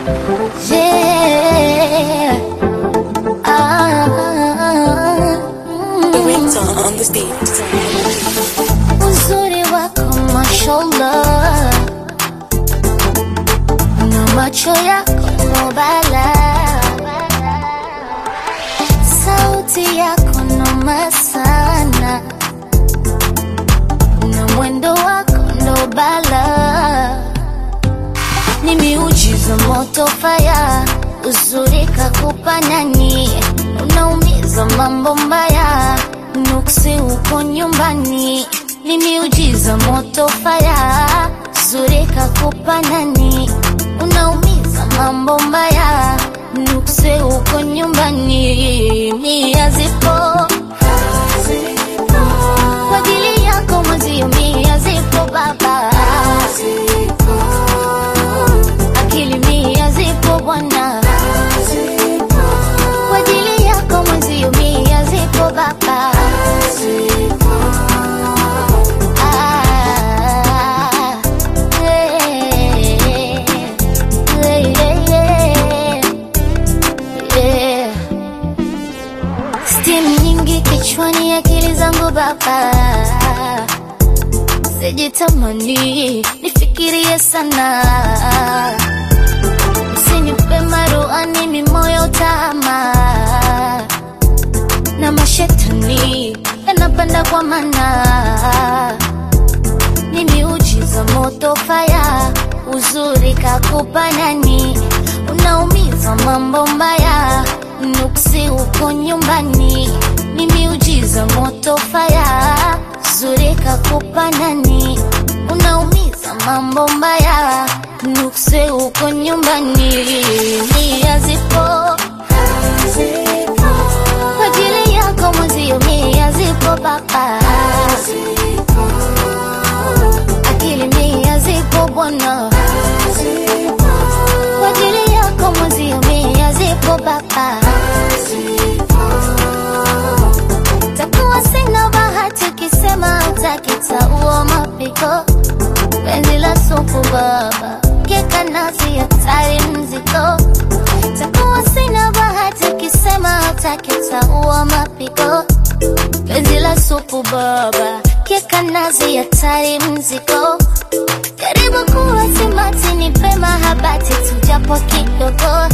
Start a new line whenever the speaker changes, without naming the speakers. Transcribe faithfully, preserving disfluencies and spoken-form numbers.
Yeah. Ah.
The ringtone on the stage.
Uzuri wako mashallah, na macho yako no bala, sauti yako noma sana, na mwendo wako ndo bala. Ni miujiza moto fire, uzuri kakupa nani, unaumiza mambo mbaya, nuksi uko nyumbani. Ni miujiza moto fire, uzuri kakupa nani, unaumiza mambo mbaya, nuksi uko nyumbani. Mia zipo kwa ajili yako mwezio, mia zipo baba, akili mia zipo bwana, kwa ajili yako mwezio, mia zipo baba. Ah, yeah, yeah, yeah. Steam nyingi kichwani, akili zangu baba, sijitamani nifikirie sana, usinipe maruani mimoyo tama, na mashetani yanapanda kwa mana. Ni miujiza moto fire, uzuri kakupa nani, unaumiza mambo mbaya, nuksi uko nyumbani. Ni miujiza moto fire, uzuri kakupa nani, unaumiza mambo mbaya, nuksi uko nyumbani. Mia zipo kwa ajili yako mwezio, mia zipo baba, akili mia zipo bwana, kwa ajili yako mwezio, mia zipo baba. Takuwa sina bahati ukisema utakita uo mapiko, penzi la supu baba, keka nasi ya tari mziko. Takuwa sina bahati ukisema utakita uo mapiko, penzi la supu baba, keka nazi ya tari mziko. Karibu kuwa simati, nipe mahabati tujapo kidogo,